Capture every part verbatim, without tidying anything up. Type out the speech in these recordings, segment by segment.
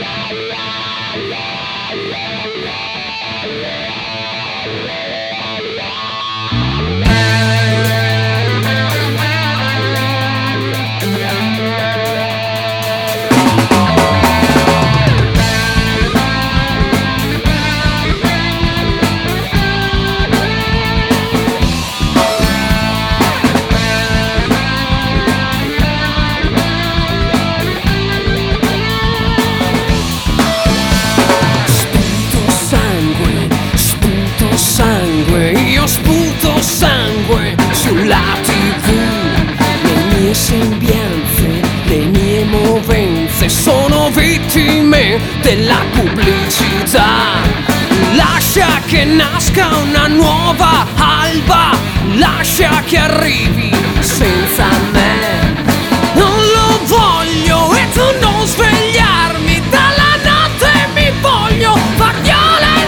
Sputo sangue sulla tivù, le mie sembianze, le mie movenze sono vittime della pubblicità. Lascia che nasca una nuova alba, lascia che arrivi senza me. Non lo voglio e tu non svegliarmi dalla notte, mi voglio far violentare.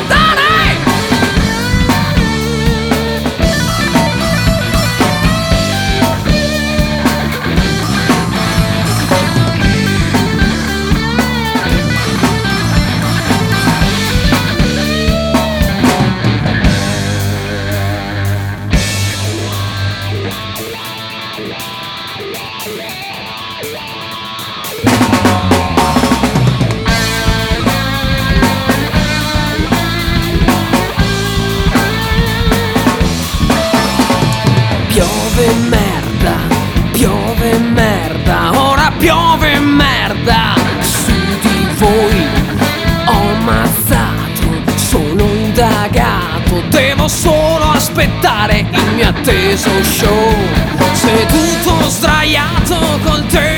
Piove merda, piove merda, ora piove merda su di voi. Ho ammazzato, sono indagato, devo solo aspettare il mio atteso show. Seduto sdraiato col te